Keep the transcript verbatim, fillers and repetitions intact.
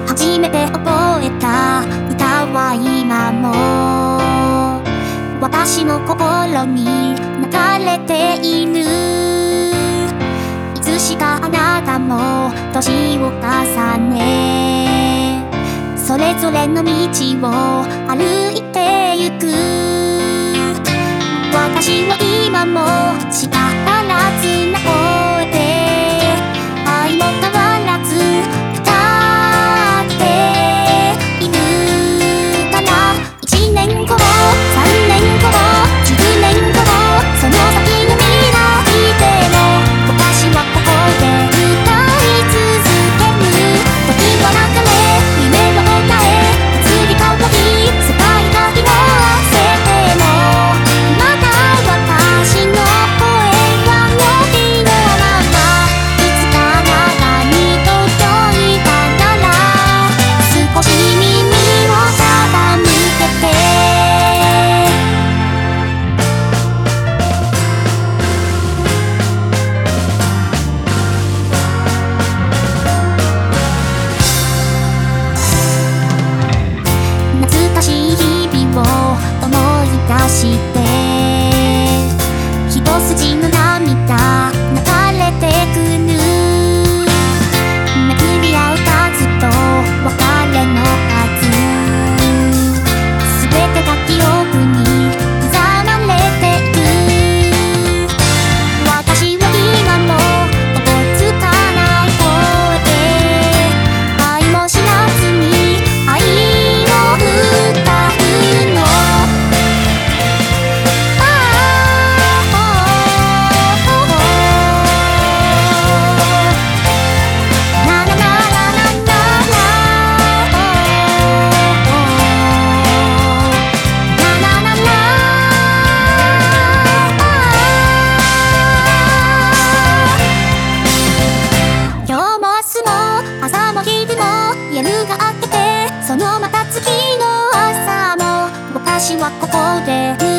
初めて覚えた歌は今も私の心に流れている。いつしかあなたも年を重ね、それぞれの道を歩いてゆく。私は今も力らずな声で愛も変わらず歌っているから。いちねんご、さんねんご、じゅうねんご、その先の未来でも私はここで歌い続ける。時は流れ、夢の答え、移り変わり世界が色あせてもまだ私の声は伸びのまま。いつかあなたに届いたなら少し耳を傾けて。懐かしい日々を思い出して一筋の涙流れてくる。巡り合う数と別れの数、すべてが記憶に刻まれていく。私は今もおぼつかない声で愛も知らずに愛を歌うの。朝も昼も夜が明けてそのまた次の朝も私はここで